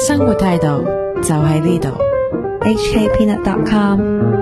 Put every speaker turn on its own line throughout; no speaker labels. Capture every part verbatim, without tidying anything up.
生活態度就喺呢度 ，h k peanut dot com。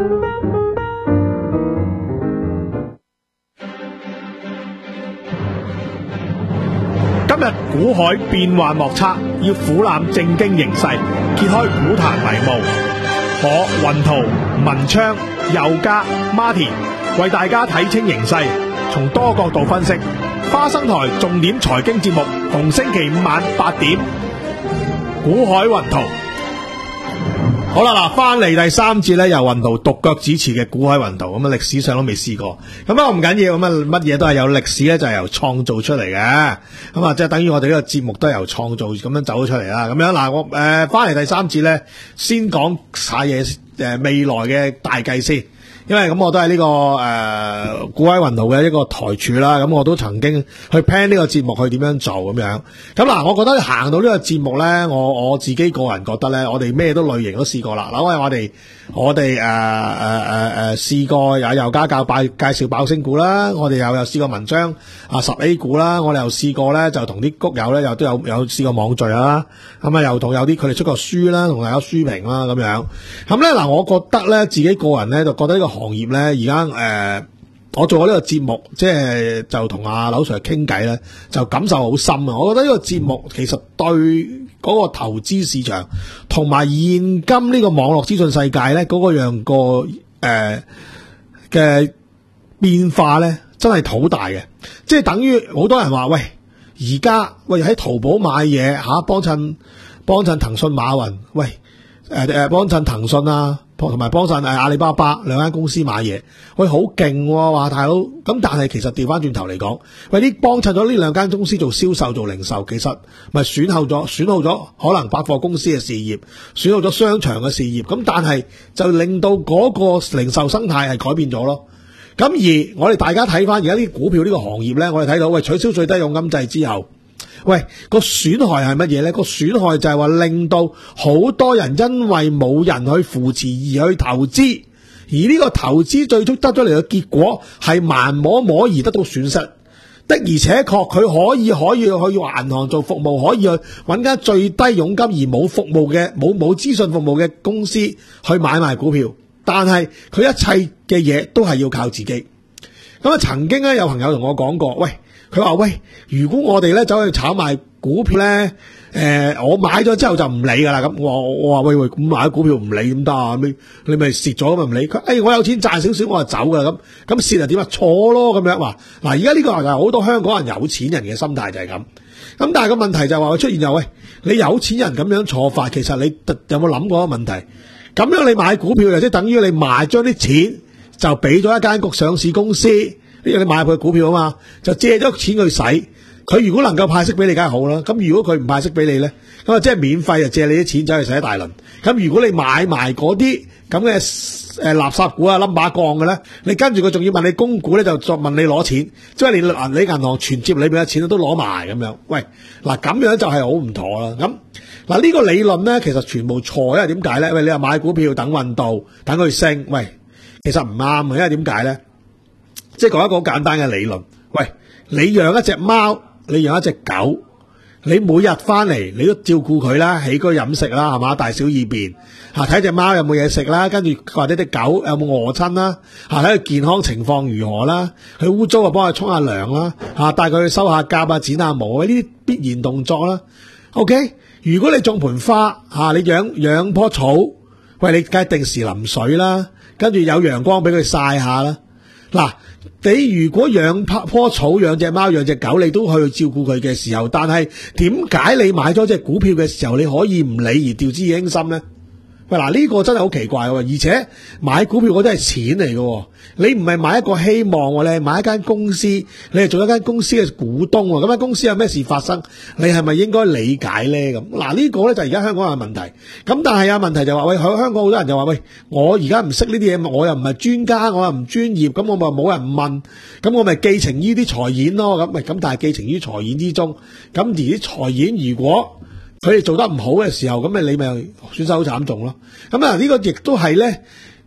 今日股海變幻莫測，要俯瞰正經形勢，揭開股壇迷霧。我雲圖、文昌、佑嘉、Martin 為大家睇清形勢，從多角度分析。花生台重點財經節目，逢星期五晚八點，股海雲圖。好啦，嗱，翻嚟第三節咧，由雲圖獨腳主持嘅股海雲圖，咁啊歷史上都未試過，咁啊唔緊要，咁啊乜嘢都係有歷史咧，就係由創造出嚟嘅，咁啊即係等於我哋呢個節目都係由創造咁樣走咗出嚟啦。咁樣嗱，我誒翻嚟第三節咧，先講晒嘢誒未來嘅大計先。因為咁我都係呢、這個誒股海雲圖嘅一個台柱啦，咁我都曾經去 plan 呢個節目去點樣做咁樣。咁嗱，我覺得行到呢個節目咧，我我自己個人覺得咧，我哋咩都類型都試過啦。嗱，因為我哋我哋誒誒誒誒試過有佑嘉教拜介紹爆升股啦，我哋又有試過文章啊十 A 股啦，我哋又試過咧就同啲谷友咧又都有有試過網聚啦，咁啊又同有啲佢哋出過書啦，同大家書評啦咁樣。咁咧嗱，我覺得咧自己個人咧就覺得呢個行業咧而家誒，我做咗呢個節目，即係就同阿劉 Sir 傾偈咧，就感受好深啊！我覺得呢個節目其實對嗰個投資市場同埋現今呢個網絡資訊世界咧，嗰、那個樣個誒嘅、呃、變化咧，真係好大嘅。即係等於好多人話喂，而家喂喺淘寶買嘢吓，幫襯幫襯騰訊馬雲，喂誒誒幫襯騰訊啊。同埋幫襯誒阿里巴巴兩間公司買嘢，喂好勁喎，話大佬咁，但係其實調翻轉頭嚟講，喂呢幫襯咗呢兩間公司做銷售做零售，其實咪損耗咗損耗咗可能百貨公司嘅事業，損耗咗商場嘅事業，咁但係就令到嗰個零售生態係改變咗咯。咁而我哋大家睇翻而家啲股票呢個行業咧，我哋睇到喂取消最低佣金制之後。喂，個損害係乜嘢呢？個損害就係話令到好多人因為冇人去扶持而去投資，而呢個投資最終得咗嚟嘅結果係盲摸摸而得到損失。的而且確佢可以可以去銀行做服務，可以去揾間最低佣金而冇服務嘅冇冇資訊服務嘅公司去買賣股票，但係佢一切嘅嘢都係要靠自己。咁啊，曾經咧有朋友同我講過，喂。佢話喂，如果我哋咧走去炒賣股票咧，誒、呃，我買咗之後就唔理噶啦。咁我我話喂喂，咁買股票唔理點得啊？你你咪蝕咗咁咪唔理。佢誒、哎，我有錢賺少少我就走噶啦。咁咁蝕就點啊？錯咯咁樣話。嗱，而家呢個就係好多香港人有錢人嘅心態就係咁。咁但係個問題就係話佢出現就喂，你有錢人咁樣錯法，其實你有冇諗過一個問題？咁樣你買股票就即係等於你賣將啲錢就俾咗一間局上市公司。因為你買入佢股票啊嘛，就借咗錢去使，佢如果能夠派息俾你，梗係好啦。咁如果佢唔派息俾你咧，咁啊即係免費就借你啲錢走去使一大輪。咁如果你買埋嗰啲咁嘅誒垃圾股啊、冧把槓嘅咧，你跟住佢仲要問你供股咧，就再問你攞錢，即係連你銀行存摺裏邊嘅錢都攞埋咁樣。喂，嗱咁樣就係好唔妥啦。咁嗱呢個理論咧，其實全部錯，因為點解咧？喂，你話買股票等運道，等佢升，喂，其實唔啱嘅，因為點解咧？即係講一個好簡單嘅理論，喂，你養一隻貓，你養一隻狗，你每日翻嚟你都照顧佢啦，起居飲食啦，係嘛，大小二便，吓睇隻貓有冇嘢食啦，跟住或者隻狗有冇餓親啦，吓睇佢健康情況如何啦，佢污糟啊幫佢沖下涼啦，吓帶佢去收下甲啊剪下毛，呢啲必然動作啦。OK， 如果你種盆花吓，你養養棵草，喂，你梗係定時淋水啦，跟住有陽光俾佢曬下啦，嗱。你如果養棵草、養隻貓、養隻狗，你都去照顧佢嘅時候，但係點解你買咗隻股票嘅時候，你可以唔理而掉之輕心呢？喂，嗱呢個真係好奇怪喎！而且買股票嗰啲係錢嚟嘅，你唔係買一個希望，你係買一間公司，你係做一間公司嘅股東，咁間公司有咩事發生，你係咪應該理解咧？咁嗱呢個咧就係而家香港嘅問題。咁但係有問題就話喂，香港好多人就話喂，我而家唔識呢啲嘢，我又唔係專家，我又唔專業，咁我咪冇人問，咁我咪寄情於啲財演咯。咁咪咁，但係寄情於財演之中，咁而啲財演如果佢哋做得唔好嘅時候，咁咪你咪損失好慘重咯。咁啊，呢個亦都係咧，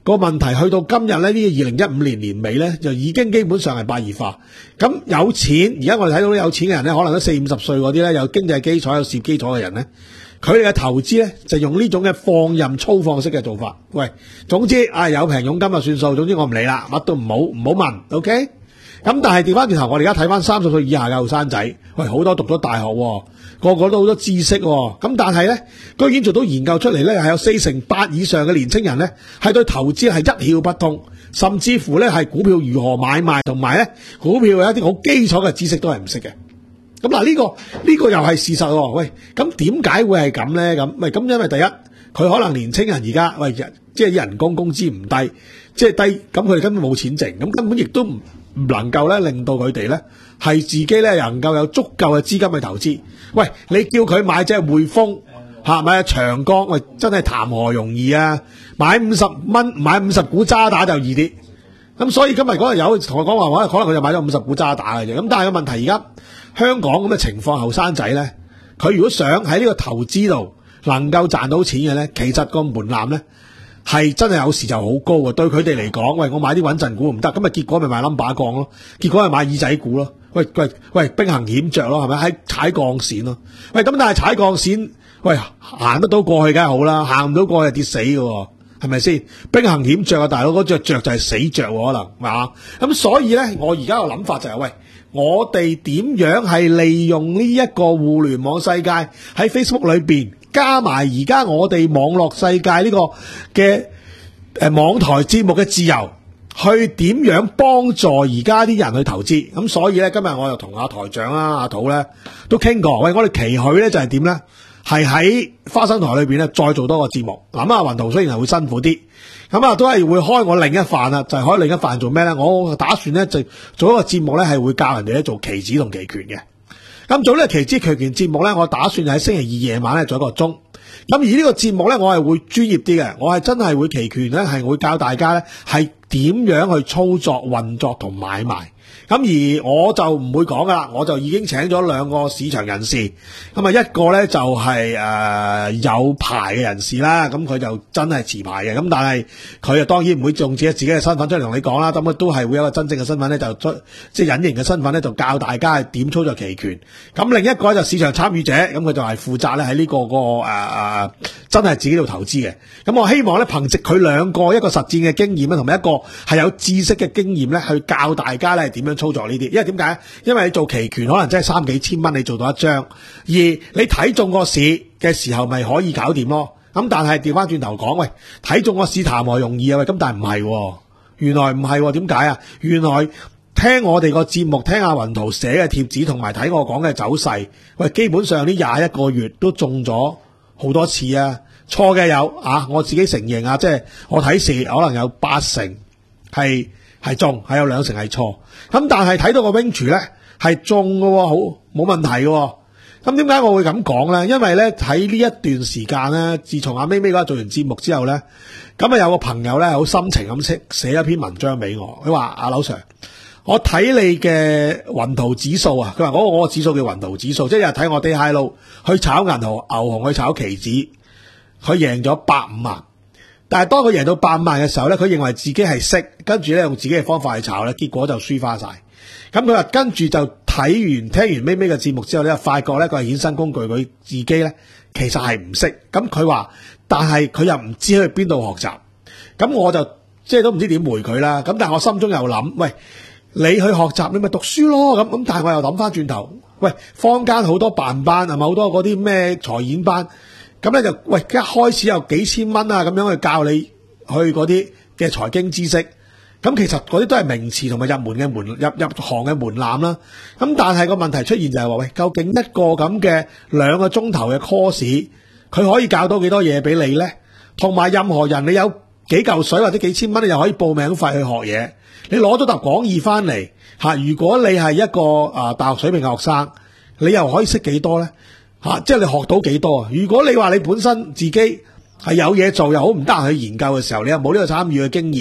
個問題去到今日咧，呢、這個二零一五年年尾咧，就已經基本上係白熱化。咁有錢，而家我哋睇到啲有錢嘅人咧，可能都四五十歲嗰啲咧，有經濟基礎、有事業基礎嘅人咧，佢哋嘅投資咧就用呢種嘅放任粗放式嘅做法。喂，總之啊有平佣金就算數，總之我唔理啦，乜都唔好唔好問 ，OK？ 咁但係調翻轉頭，我哋而家睇翻三十歲以下嘅後生仔，喂，好多讀咗大學，個個都好多知識，咁但係咧，居然做到研究出嚟咧，係有四成八以上嘅年青人咧，係對投資係一竅不通，甚至乎咧係股票如何買賣，同埋咧股票有一啲好基礎嘅知識都係唔識嘅。咁嗱，呢個呢個又係事實喎。喂，咁點解會係咁咧？咁喂，咁因為第一，佢可能年青人而家喂，即係人工工資唔低，即係低，咁佢哋根本冇錢剩，咁根本亦都唔唔能夠咧令到佢哋咧係自己咧能夠有足夠嘅資金去投資。喂，你叫佢買隻匯豐嚇，買隻長江，喂，真係談何容易啊！買五十蚊，買五十股渣打就易啲。咁所以今日嗰日有同我講話，可能佢就買咗五十股渣打嘅啫。咁但係個問題而家香港咁嘅情況，後生仔咧，佢如果想喺呢個投資度能夠賺到錢嘅咧，其實個門檻咧係真係有時就好高嘅。對佢哋嚟講，喂，我買啲穩陣股唔得，咁咪結果咪買 number 降咯，結果係買耳仔股咯。喂喂喂，兵行險著咯，係咪？喺踩鋼線咯。喂，咁但係踩鋼線，喂，行得到過去梗係好啦，行唔到過去就跌死嘅，係咪先？兵行險著啊，大佬，嗰隻著就係死著可能，係嘛？咁所以咧，我而家個諗法就係、是，喂，我哋點樣係利用呢一個互聯網世界喺 Facebook 裏邊，加埋而家我哋網絡世界呢個嘅誒網台節目嘅自由，去點樣幫助而家啲人去投資？咁所以咧，今日我又同阿台長啦、阿土咧都傾過。喂，我哋期許咧就係點咧？係喺花生台裏邊咧再做多個節目。嗱，阿雲圖雖然係會辛苦啲，咁啊都係會開我另一範啊，就係、是、開另一範做咩咧？我打算咧就做一個節目咧，係會教人哋咧做期指同期權嘅。咁做呢個期指期權節目咧，我打算喺星期二夜晚咧做一個鐘。咁而呢個節目咧，我係會專業啲嘅，我係真係會期權咧，係會教大家咧係點樣去操作、運作同買賣。咁而我就唔會講噶啦，我就已經請咗兩個市場人士。咁啊，一個咧就係、是、誒、呃、有牌嘅人士啦，咁佢就真係持牌嘅。咁但係佢啊當然唔會用自己自己嘅身份出嚟同你講啦。咁啊都係會有一個真正嘅身份咧，就出即係隱形嘅身份咧，就教大家點操作期權。咁另一個就市場參與者，咁佢就係負責咧喺呢個、那個誒誒、呃、真係自己度投資嘅。咁我希望咧憑藉佢兩個一個實戰嘅經驗咧，同埋一個係有知識嘅經驗咧，去教大家咧點樣操作呢啲。因為點解？因為你做期權可能真係三幾千蚊你做到一張，而你睇中個市嘅時候咪可以搞掂咯。咁但係調翻轉頭講，喂，睇中個市談何容易啊？喂，咁但係唔係，原來唔係，點解啊？原來聽我哋個節目，聽阿雲圖寫嘅貼紙，同埋睇我講嘅走勢，喂，基本上呢廿一個月都中咗好多次啊！錯嘅有啊，我自己承認啊，即係我睇市可能有八成係係中，係有兩成係錯。咁但係睇到個 range 咧係中嘅，好冇問題嘅。咁點解我會咁講咧？因為咧喺呢一段時間咧，自從阿咪咪嗰日做完節目之後咧，咁啊有個朋友咧好深情咁寫寫一篇文章俾我，佢話阿劉 Sir，我睇你嘅雲圖指數啊，佢話嗰個我個指數叫雲圖指數，即係日睇我 day high low 去炒銀河牛熊去炒期指，佢贏咗百五萬。但係當佢贏到百五萬嘅時候咧，佢認為自己係識，跟住咧用自己嘅方法去炒咧，結果就輸花晒。咁佢話跟住就睇完聽完咪咪嘅節目之後咧，發覺咧佢係衍生工具，佢自己咧其實係唔識。咁佢話，但係佢又唔知去邊度學習。咁我就即係都唔知點回佢啦。咁但係我心中又諗，喂，你去學習你咪讀書咯。咁咁但係我又諗翻轉頭，喂，坊間好多辦班係咪好多嗰啲咩財演班？咁咧就喂一開始有幾千蚊啊，咁樣去教你去嗰啲嘅財經知識。咁其實嗰啲都係名詞同埋入門嘅門入入行嘅門檻啦。咁但係個問題出現就係話，喂，究竟一個咁嘅兩個鐘頭嘅 course，佢可以教到幾多嘢俾你咧？同埋任何人你有幾嚿水或者幾千蚊，你又可以報名費去學嘢。你攞咗沓講義翻嚟嚇，如果你係一個啊大學水平嘅學生，你又可以識幾多咧？嚇，即係你學到幾多啊？如果你話你本身自己係有嘢做又好唔得閒去研究嘅時候，你又冇呢個參與嘅經驗。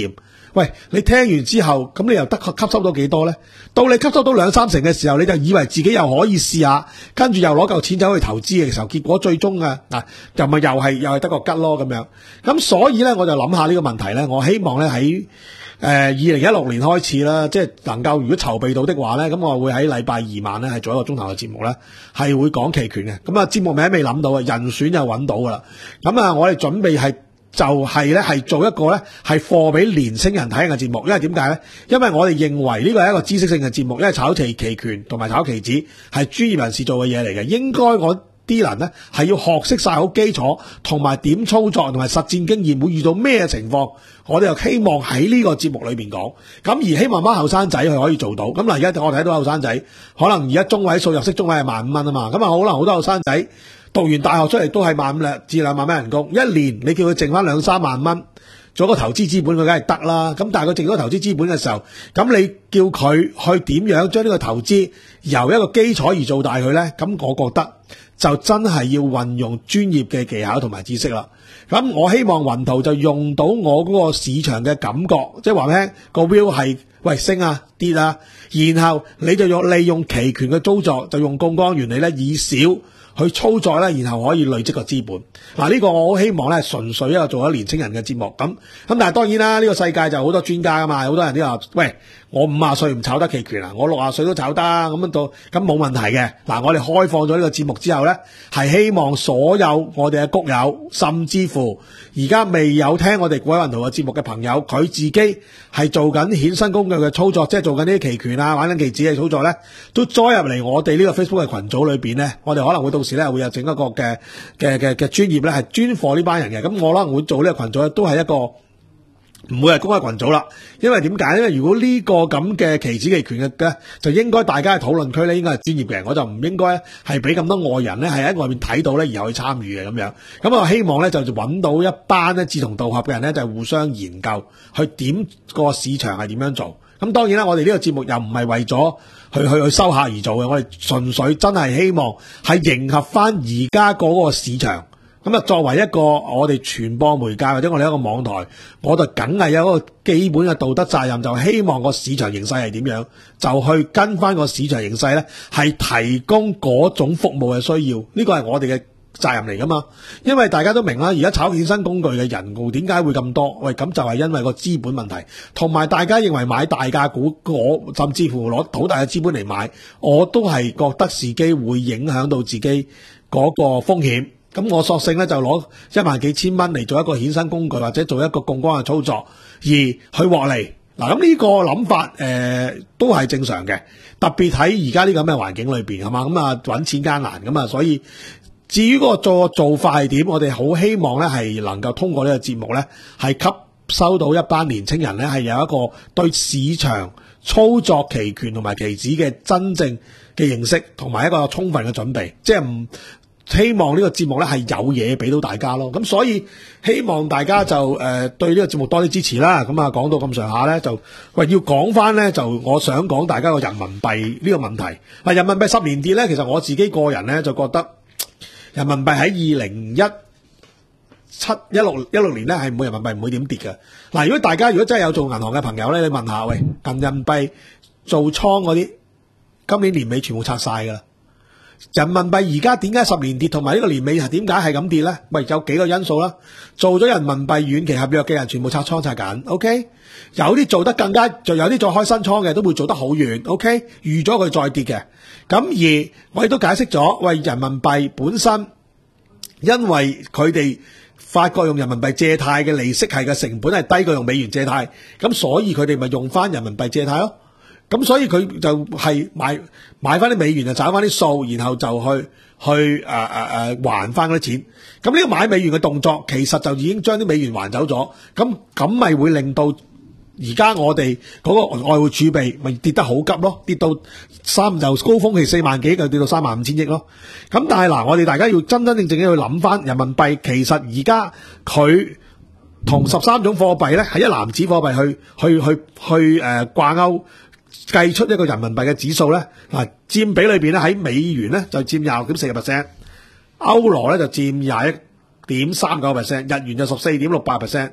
喂，你聽完之後，咁你又得吸收到幾多呢？到你吸收到兩三成嘅時候，你就以為自己又可以試下，跟住又攞嚿錢走去投資嘅時候，結果最終啊，嗱，又咪又係又係得個吉咯咁樣。咁所以呢，我就諗下呢個問題呢，我希望呢喺誒二零一六年開始啦，即係能夠如果籌備到的話呢，咁我會喺禮拜二晚呢係做一個鐘頭嘅節目呢，係會講期權嘅。咁啊節目名未諗到啊，人選就揾到噶啦。咁啊，我哋準備係。就係咧，係做一個咧，係貨俾年青人睇嘅節目。因為點解咧？因為我哋認為呢個係一個知識性嘅節目，因為炒期期權同埋炒期指係專業人士做嘅嘢嚟嘅。應該我啲人咧係要學識晒好基礎，同埋點操作，同埋實戰經驗會遇到咩情況，我哋又希望喺呢個節目裏邊講。咁而希望班後生仔佢可以做到。咁嗱，而家我睇到後生仔可能而家中位數入息中位係萬五蚊啊嘛。咁啊，可能好多後生仔。讀完大學出嚟都係萬五兩至兩萬蚊人工，一年你叫佢剩翻兩三萬蚊，做個投資資本佢梗係得啦。咁但係佢剩咗投資資本嘅時候，咁你叫佢去點樣將呢個投資由一個基礎而做大佢呢？咁我覺得就真係要運用專業嘅技巧同埋知識啦。咁我希望雲圖就用到我嗰個市場嘅感覺，即係話咩個 view 係喂升啊跌啊，然後你就用利用期權嘅操作，就用槓桿原理呢，以少去操作咧，然後可以累積個資本。嗱、這、呢個我好希望咧，純粹一個做咗年青人嘅節目。咁咁但係當然啦，呢、這個世界就好多專家噶嘛，好多人都話：喂，我五十歲唔炒得期權啊，我六十歲都炒得，咁樣到咁冇問題嘅。嗱，我哋開放咗呢個節目之後咧，係希望所有我哋嘅谷友，甚至乎而家未有聽我哋股海雲圖嘅節目嘅朋友，佢自己係做緊衍生工具嘅操作，即係做緊呢啲期權啊、玩緊期指嘅操作咧，都栽入嚟我哋呢個 Facebook 嘅群組裏邊咧，我哋可能會到時咧會有整一個嘅嘅嘅嘅專業咧，係專課呢班人嘅。咁我可能會做呢個群組咧，都係一個唔會係公開群組啦。因為點解？因為如果呢個咁嘅期指期權嘅，就應該大家嘅討論區咧，應該係專業嘅，我就唔應該係俾咁多外人咧係喺外面睇到咧，然後去參與嘅咁樣。咁我希望咧就揾到一班咧志同道合嘅人咧，就互相研究去點個市場係點樣做。咁當然啦，我哋呢個節目又唔係為咗去去去收客而做嘅，我哋純粹真係希望係迎合翻而家嗰個市場。咁啊，作為一個我哋傳播媒介或者我哋一個網台，我就梗係有一個基本嘅道德責任，就希望個市場形勢係點樣，就去跟翻個市場形勢咧，係提供嗰種服務嘅需要。呢個係我哋嘅責任嚟噶嘛。因為大家都明啦，而家炒衍生工具嘅人數點解會咁多？喂，咁就係因為個資本問題，同埋大家認為買大價股，我甚至乎攞好大嘅資本嚟買，我都係覺得時機會影響到自己嗰個風險。咁我索性咧就攞一萬幾千蚊嚟做一個衍生工具，或者做一個槓桿嘅操作，而去獲利。嗱，咁呢個諗法誒、呃、都係正常嘅，特別喺而家呢個咁嘅環境裏邊係嘛，咁啊揾錢艱難咁啊，所以至於嗰個做做法係點，我哋好希望咧係能夠通過呢個節目咧係吸收到一班年青人咧係有一個對市場操作期權同埋期指嘅真正嘅認識，同埋一個充分嘅準備，即係唔。希望呢個節目咧係有嘢俾到大家咯，咁所以希望大家就誒、呃、對呢個節目多啲支持啦。咁啊講到咁上下咧，就喂要講翻咧，就我想講大家個人民幣呢個問題。嗱，人民幣十年跌咧，其實我自己個人咧就覺得人民幣喺二零一七一六一六年咧係冇人民幣唔會點跌嘅。嗱，如果大家如果真係有做銀行嘅朋友咧，你問下喂，人民幣做倉嗰啲，今年年尾全部拆晒噶啦。人民幣而家點解十年跌，同埋呢個年尾係點解係咁跌呢？喂，有幾個因素啦。做咗人民幣遠期合約嘅人全部拆倉拆緊 ，OK。有啲做得更加，就有啲再開新倉嘅都會做得好遠 ，OK。預咗佢再跌嘅。咁而我亦都解釋咗，喂，人民幣本身因為佢哋發覺用人民幣借貸嘅利息係嘅成本係低過用美元借貸，咁所以佢哋咪用翻人民幣借貸咯。咁所以佢就係買買翻啲美元就找翻啲數，然後就去去誒誒誒還翻嗰啲錢。咁呢個買美元嘅動作，其實就已經將啲美元還走咗。咁咁咪會令到而家我哋嗰個外匯儲備咪跌得好急咯，跌到三就高峰期四萬幾，就跌到三萬五千億咯。咁但係嗱，我哋大家要真真正正去諗翻人民幣，其實而家佢同十三種貨幣咧係一籃子貨幣去去去去誒掛鈎。計出一個人民幣嘅指數咧，嗱，佔比裏邊咧喺美元咧就佔廿六點四個 percent， 歐羅咧就佔廿一點三九 percent， 日元就十四點六八 percent，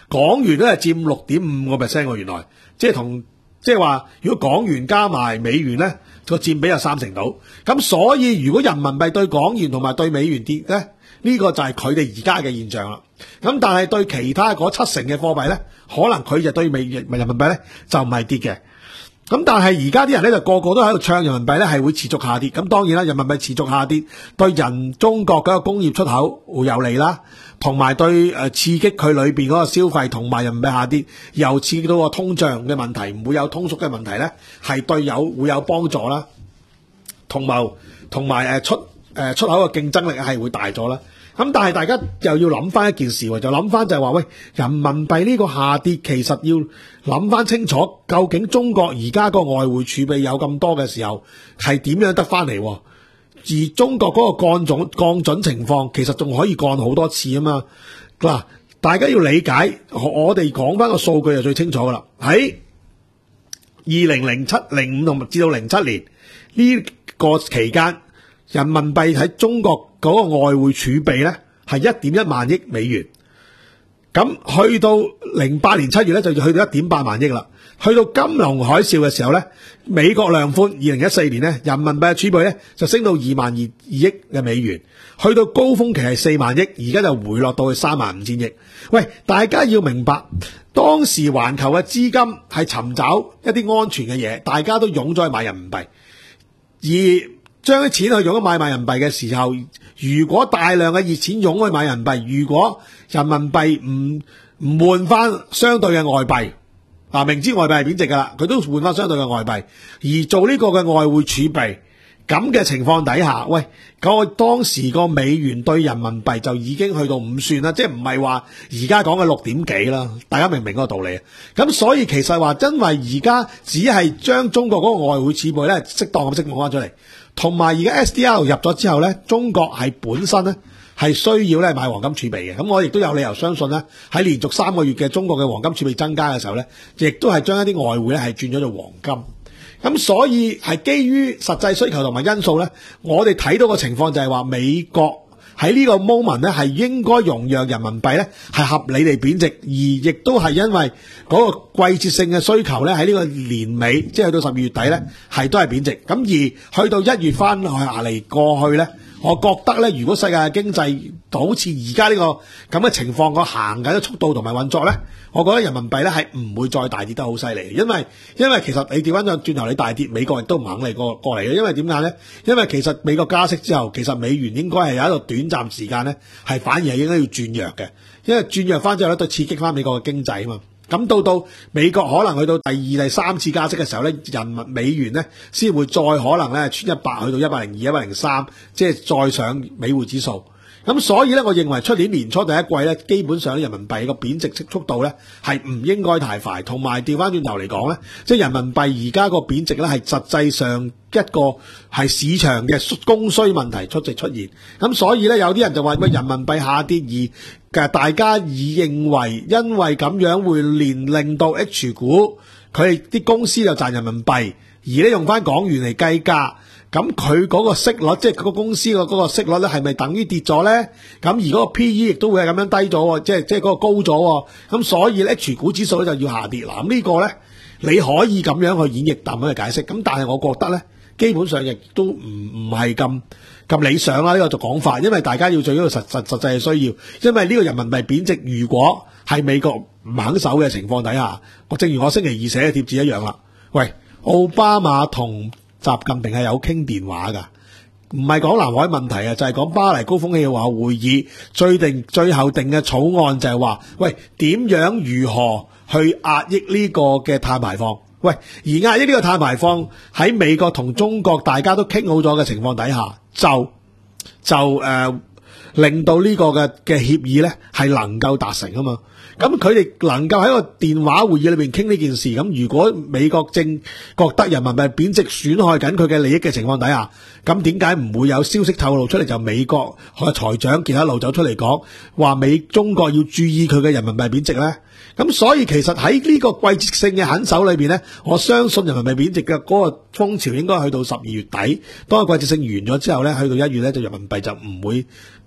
港元都係佔六點五個 percent 喎，原來即係同即係話，如果港元加埋美元咧，個佔比有三成到。咁所以如果人民幣對港元同埋對美元跌咧，呢個就係佢哋而家嘅現象啦。咁但係對其他嗰七成嘅貨幣咧，可能佢就對美人民幣咧就唔係跌嘅。咁但係而家啲人咧就個個都喺度唱人民幣咧係會持續下跌。咁當然啦，人民幣持續下跌對人中國嗰個工業出口會有利啦，同埋對誒刺激佢裏邊嗰個消費，同埋人民幣下跌又刺激到個通脹嘅問題，唔會有通縮嘅問題咧，係對有會有幫助啦。同埋同埋誒出誒出口嘅競爭力係會大咗啦。咁但係大家又要諗翻一件事喎，就諗翻就係話，喂，人民幣呢個下跌其實要諗翻清楚，究竟中國而家個外匯儲備有咁多嘅時候係點樣得翻嚟？而中國嗰個降準降準情況其實仲可以降好多次啊嘛。嗱，大家要理解，我哋講翻個數據就最清楚噶啦。喺二零零七零五同至到零七年呢個期間，人民幣喺中國嗰個外匯儲備咧係一點一萬億美元，咁去到零八年七月咧就去到一點八萬億啦。去到金融海嘯嘅時候咧，美國量寬，二零一四年咧人民幣嘅儲備咧就升到二萬二億嘅美元，去到高峰期係四萬億，而家就回落到去三萬五千億。喂，大家要明白，當時環球嘅資金係尋找一啲安全嘅嘢，大家都湧咗去買人民幣，而將啲錢去用咗買賣人民幣嘅時候，如果大量嘅熱錢湧去買人民幣，如果人民幣唔唔換翻相對嘅外幣，嗱，明知外幣係貶值噶啦，佢都換翻相對嘅外幣，而做呢個嘅外匯儲備，咁嘅情況底下，喂，嗰個當時個美元對人民幣就已經去到五算啦，即係唔係話而家講嘅六點幾啦，大家明唔明嗰個道理啊？咁所以其實話，因為而家只係將中國嗰個外匯儲備咧適當咁釋放翻出嚟。同埋而家 S D R 入咗之後咧，中國係本身咧係需要咧買黃金儲備嘅。咁我亦都有理由相信咧，喺連續三個月嘅中國嘅黃金儲備增加嘅時候咧，亦都係將一啲外匯咧係轉咗做黃金。咁所以係基於實際需求同埋因素咧，我哋睇到個情況就係話，美國喺呢個 moment 咧係應該容讓人民幣咧係合理地貶值，而亦都係因為嗰個季節性嘅需求咧喺呢個年尾，即係去到十二月底咧係都係貶值。咁而去到一月翻去下嚟過去咧，我覺得咧，如果世界嘅經濟好似而家呢個咁嘅情況，個行緊嘅速度同埋運作咧，我覺得人民幣咧係唔會再大跌得好犀利，因為因為其實你調翻轉轉頭你大跌，美國亦都唔肯嚟過過嚟嘅，因為點解咧？因為其實美國加息之後，其實美元應該係有一個短暫時間咧係反而係應該要轉弱嘅，因為轉弱翻之後咧都刺激翻美國嘅經濟啊嘛。咁到到美國可能去到第二、第三次加息嘅時候咧，人民美元咧先會再可能咧穿一百去到一百零二、一百零三，即係再上美匯指數。咁所以咧，我認為出年年初第一季咧，基本上人民幣個貶值速度咧係唔應該太快，同埋調翻轉頭嚟講咧，即係人民幣而家個貶值咧係實際上一個係市場嘅供需問題出直出現。咁所以咧，有啲人就話喂，人民幣下跌而大家已認為因為咁樣會連令到 H 股佢哋啲公司就賺人民幣，而咧用翻港元嚟計價。咁佢嗰個息率，即係嗰個公司個嗰個息率咧，係咪等於跌咗咧？咁而嗰個 P E 亦都會係咁樣低咗，即係即係嗰個高咗。咁所以咧 H 股指數咧就要下跌。嗱，咁呢個咧你可以咁樣去演繹，咁樣去解釋。咁但係我覺得咧，基本上亦都唔唔係咁咁理想啦。呢個就講法，因為大家要做一個實實實際嘅需要。因為呢個人民幣貶值，如果係美國唔肯守嘅情況底下，我正如我星期二寫嘅貼紙一樣啦。喂，奧巴馬同習近平係有傾電話噶，唔係講南海問題啊，就係講巴黎高峰氣候會議最定最後定嘅草案，就係話，喂，點樣如何去壓抑呢個嘅碳排放？喂，而壓抑呢個碳排放喺美國同中國大家都傾好咗嘅情況底下，就就誒、呃、令到呢個嘅嘅協議咧係能夠達成啊嘛。咁佢哋能夠喺個電話會議裏邊傾呢件事，咁如果美國正覺得人民幣貶值損害緊佢嘅利益嘅情況底下，咁點解唔會有消息透露出嚟，就美國嘅財長傑克魯走出嚟講話美中國要注意佢嘅人民幣貶值呢？咁所以其實喺呢個季節性嘅狠手裏邊呢，我相信人民幣貶值嘅嗰個風潮應該去到十二月底，當個季節性完咗之後呢，去到一月呢，就人民幣就唔會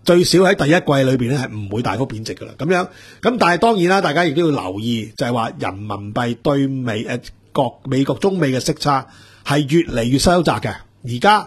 最少喺第一季裏邊咧係唔會大幅貶值噶啦。咁樣咁，但係當然啦，大家亦都要留意，就係話人民幣對美誒國美國中美嘅息差係越嚟越收窄嘅。而家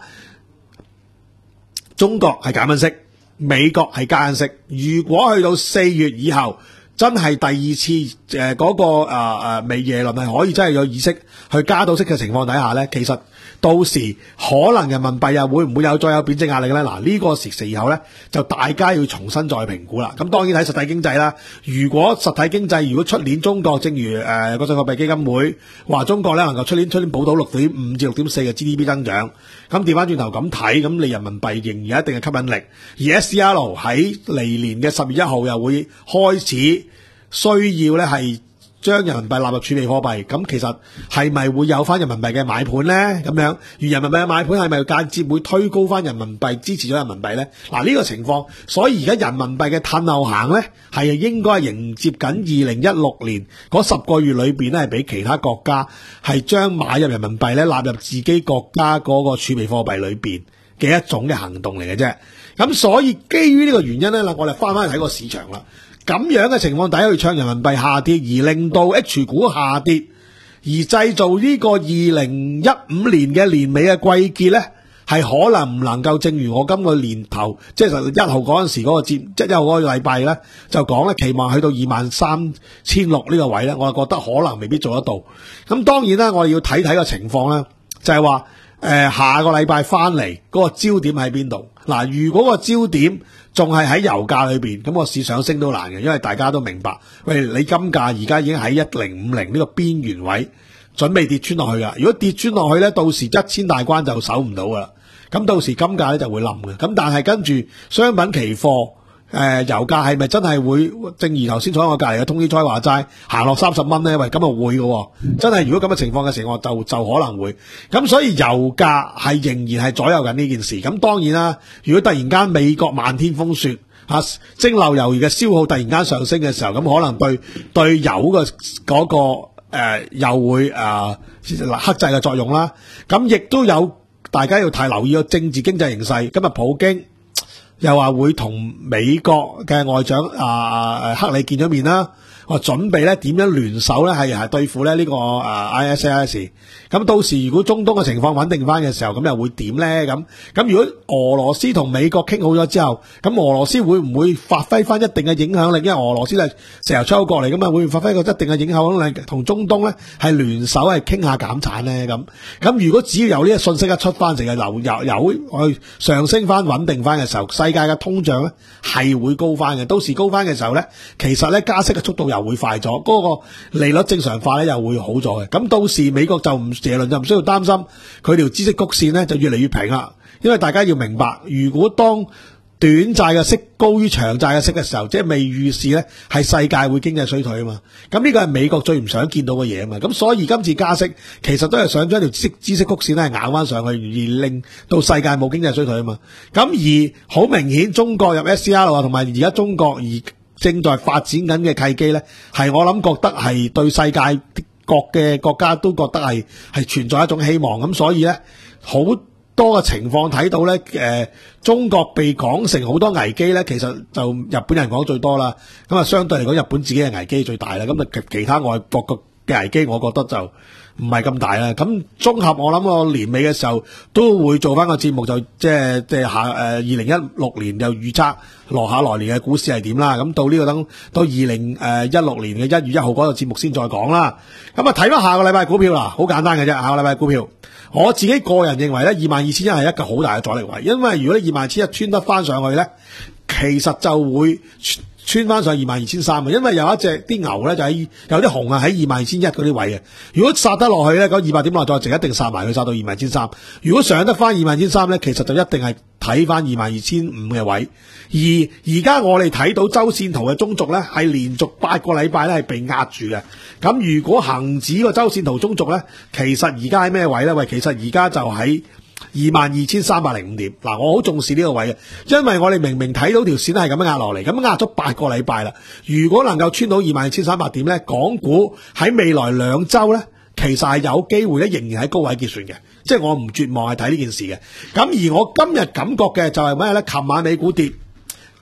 中國係減緊息，美國係加緊息。如果去到四月以後，真係第二次誒嗰個誒誒美耶倫係可以真係有意識去加到息嘅情況底下咧，其實到時可能人民幣啊會唔會有再有貶值壓力咧？嗱，呢個時時候咧就大家要重新再評估啦。咁當然睇實體經濟啦。如果實體經濟如果出年中國正如誒國際貨幣基金會話中國咧能夠出年出年保到六點五至六點四嘅 G D P 增長，咁調翻轉頭咁睇，咁你人民幣仍然有一定嘅吸引力。而 S C R 喺嚟年嘅十月一號又會開始需要咧係將人民幣納入儲備貨幣，咁其實係咪會有翻人民幣嘅買盤咧？咁樣，而人民幣嘅買盤係咪間接會推高翻人民幣，支持咗人民幣咧？嗱，呢個情況，所以而家人民幣嘅褪後行咧，係應該係迎接緊二零一六年嗰十個月裏邊咧，係俾其他國家係將買入人民幣咧納入自己國家嗰個儲備貨幣裏邊嘅一種嘅行動嚟嘅啫。咁所以基於呢個原因咧，嗱，我哋翻翻去睇個市場啦。咁樣嘅情況底下去唱人民幣下跌，而令到 H 股下跌，而製造呢個二零一五年嘅年尾嘅季結咧，係可能唔能夠正如我今個年頭，即係十一號嗰陣時嗰個節，即係一號嗰個禮拜咧，就講咧期望去到二萬三千六呢個位咧，我係覺得可能未必做得到。咁當然啦，我哋要睇睇個情況啦，就係話誒下個禮拜翻嚟嗰個焦點喺邊度？嗱，如果個焦點仲係喺油價裏邊，咁個市上升都難嘅，因為大家都明白，喂，你金價而家已經喺一零五零呢個邊緣位，準備跌穿落去噶。如果跌穿落去咧，到時一千大關就守唔到噶啦。咁到時金價咧就會冧嘅。咁但係跟住商品期貨。誒、呃、油價係咪真係會正如頭先坐喺我隔離嘅通天災話齋行落三十蚊咧？喂，咁啊會嘅、哦，真係如果咁嘅情況嘅時候，就就可能會。咁所以油價係仍然係左右緊呢件事。咁當然啦，如果突然間美國漫天風雪啊，蒸餾油嘅消耗突然間上升嘅時候，咁可能對對油嘅嗰、嗰個、呃、又會誒、呃、克制嘅作用啦。咁亦都有大家要太留意個政治經濟形勢。今日普京又話會同美國嘅外長啊克里見咗面啦，話準備咧點樣聯手咧係係對付咧呢個啊 I S I S。咁到時如果中東嘅情況穩定翻嘅時候，咁又會點咧？咁咁如果俄羅斯同美國傾好咗之後，咁俄羅斯會唔會發揮翻一定嘅影響力？因為俄羅斯係石油出口國嚟噶嘛，會唔會發揮個一定嘅影響力，同中東咧係聯手係傾下減產咧？咁咁如果只要有呢個信息一出翻，成日油油油去上升翻穩定翻嘅時候，世界嘅通脹咧係會高翻嘅。到時高翻嘅時候咧，其實咧加息嘅速度又會快咗，嗰、那個利率正常化咧又會好咗嘅。咁到時美國就唔耶倫就唔需要擔心佢條孳息曲線咧就越嚟越平啦。因為大家要明白，如果當短債嘅息高於長債嘅息嘅時候，即係未預示咧係世界會經濟衰退啊嘛。咁呢個係美國最唔想見到嘅嘢啊嘛。咁所以今次加息其實都係想將條息孳息曲線咧咬翻上去，而令到世界冇經濟衰退啊嘛。咁而好明顯，中國入 S C R 啊，同埋而家中國而正在發展緊嘅契機咧，係我諗覺得係對世界各嘅國家都覺得係係存在一種希望。咁所以咧好多嘅情況睇到咧，誒、呃，中國被講成好多危機咧，其實就日本人講最多啦。咁啊，相對嚟講，日本自己嘅危機最大啦。咁啊，其其他外國嘅危機，我覺得就唔係咁大啦。咁綜合我諗我年尾嘅時候都會做翻個節目，就即係即係下誒二零一六年就預測落下來年嘅股市係點啦。咁到呢個等到二零誒一六年嘅一月一號嗰個節目先再講啦。咁啊，睇翻下個禮拜股票啦，好簡單嘅啫。下個禮拜股票，我自己個人認為咧，二萬二千一係一個好大嘅阻力位，因為如果你二萬二千一穿得翻上去咧，其實就會穿翻上二萬二千三嘅，因為有一隻啲牛咧就喺有啲熊啊喺二萬二千一嗰啲位嘅，如果殺得落去咧，嗰二百點內再值一定殺埋佢，殺到二萬二千三。如果上得翻二萬二千三咧，其實就一定係睇翻二萬二千五嘅位。而而家我哋睇到周線圖嘅中軸咧，係連續八個禮拜咧係被壓住嘅。咁如果恒指個周線圖中軸咧，其實而家喺咩位咧？喂，其實而家就喺二萬二千三百零五點。嗱，我好重視呢個位嘅，因為我哋明明睇到條線係咁樣壓落嚟，咁樣壓咗八個禮拜啦。如果能夠穿到二萬二千三百點咧，港股喺未來兩週咧，其實係有機會咧，仍然喺高位結算嘅。即係我唔絕望係睇呢件事嘅。咁而我今日感覺嘅就係咩咧？琴晚美股跌，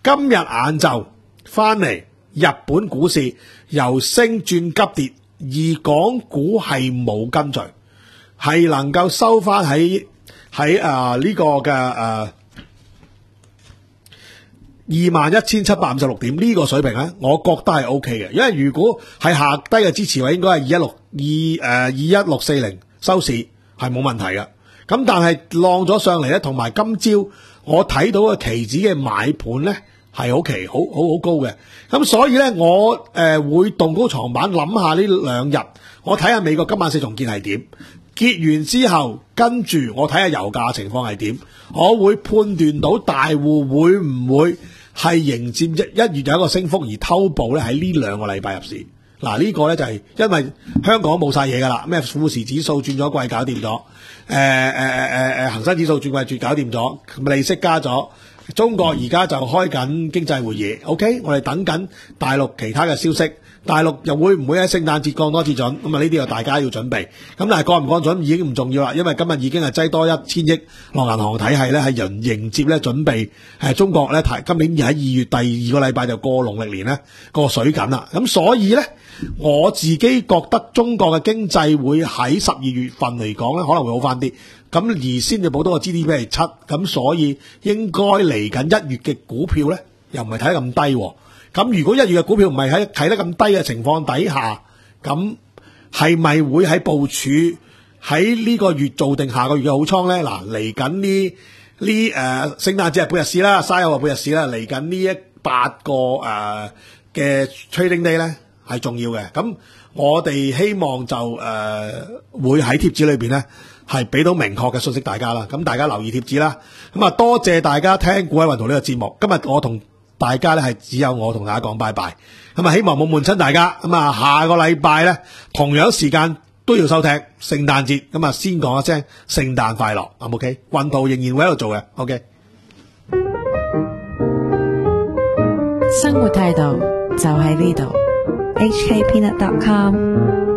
今日晏晝翻嚟，日本股市由升轉急跌，而港股係冇跟隨，係能夠收翻喺喺啊呢個嘅誒二萬一千七百五十六點呢個水平咧，我覺得係 O K 嘅，因為如果係下低嘅支持位應該係二一六二誒二一六四零收市係冇問題嘅。咁但係浪咗上嚟咧，同埋今朝我睇到嘅期指嘅買盤咧係好奇好好好高嘅。咁所以咧我誒、呃、會動高床板諗下呢兩日，我睇下美國今晚四重結係點，結完之後跟住我睇下油價情況係點，我會判斷到大戶會唔會係迎接一一月有一個升幅而偷步咧喺呢兩個禮拜入市。嗱、這個、呢個咧就係、是、因為香港冇晒嘢噶啦，咩富時指數轉咗季搞掂咗，誒誒誒誒誒恒生指數轉季轉搞掂咗，利息加咗，中國而家就開緊經濟會議 ，OK， 我哋等緊大陸其他嘅消息。大陸又會唔會喺聖誕節降多次準？咁啊呢啲就大家要準備。咁但係降唔降準已經唔重要啦，因為今日已經係擠多一千億落銀行體系咧，係人迎接咧準備係中國咧提今年喺二月第二個禮拜就過農曆年咧過水緊啦。咁所以咧我自己覺得中國嘅經濟會喺十二月份嚟講咧可能會好翻啲。咁而先至補到個 G D P 係七，咁所以應該嚟緊一月嘅股票咧又唔係睇得咁低喎。咁如果一月嘅股票唔係喺睇得咁低嘅情況底下，咁係咪會喺部署喺呢個月做定下個月嘅好倉咧？嗱，嚟緊呢呢誒聖誕節係半日市啦，嘥口係半日市啦，嚟緊呢一八個誒嘅 trading day 咧係重要嘅。咁我哋希望就誒、呃、會喺貼紙裏邊咧係俾到明確嘅信息大家啦。咁大家留意貼紙啦。咁啊多謝大家聽股海雲圖呢個節目。今日我同大家咧係只有我同大家講拜拜，咁啊希望冇悶親大家，咁啊下個禮拜咧同樣時間都要收聽聖誕節，咁啊先講一聲聖誕快樂，咁 OK， 雲圖仍然會喺度做嘅 ，OK。
生活態度就喺呢度 ，H K Peanut dot com。